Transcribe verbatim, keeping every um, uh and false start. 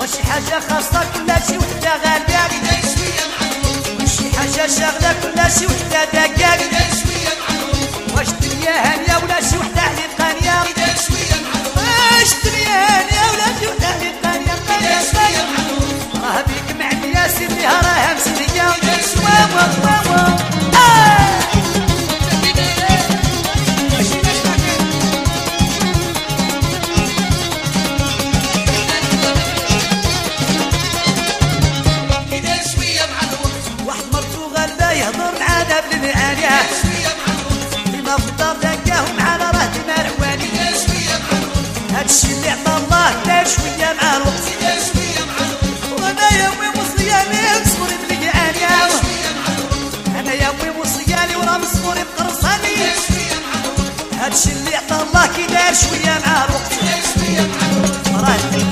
شي حاجة خاصة كل شي وحدة غالية كده شوية مع الوقت شي حاجة شاغلة كل شي وحدة دقاق كده شوية مع الوقت واش الدنيا هانية ولا شي وحدة حليب قانية كده شوية مع الوقت واش الدنيا هانية ولا شي وحدة حليب قانية كده شوية مع الوقت راه بيك معدية سيريها راها مسدية كده شوية واو واو واو كده شوية مع الوقت واحد مرتو غلبة يهضر معانا بالمعانية كده شوية مع الوقت ديما في الدار دقاهم معانا راه ديما رواني كده شوية مع الوقت هادشي اللي عطا الله كدا شوية مع الوقت كده شوية مع الوقت وانا يا امي وصياني مصوري بلقعانية كده شوية مع الوقت انا يا امي وصياني وراه مصوري بقرصاني كده شوية مع الوقت هادشي اللي عطا الله كي دار شوية مع الوقت كده شوية مع الوقت راه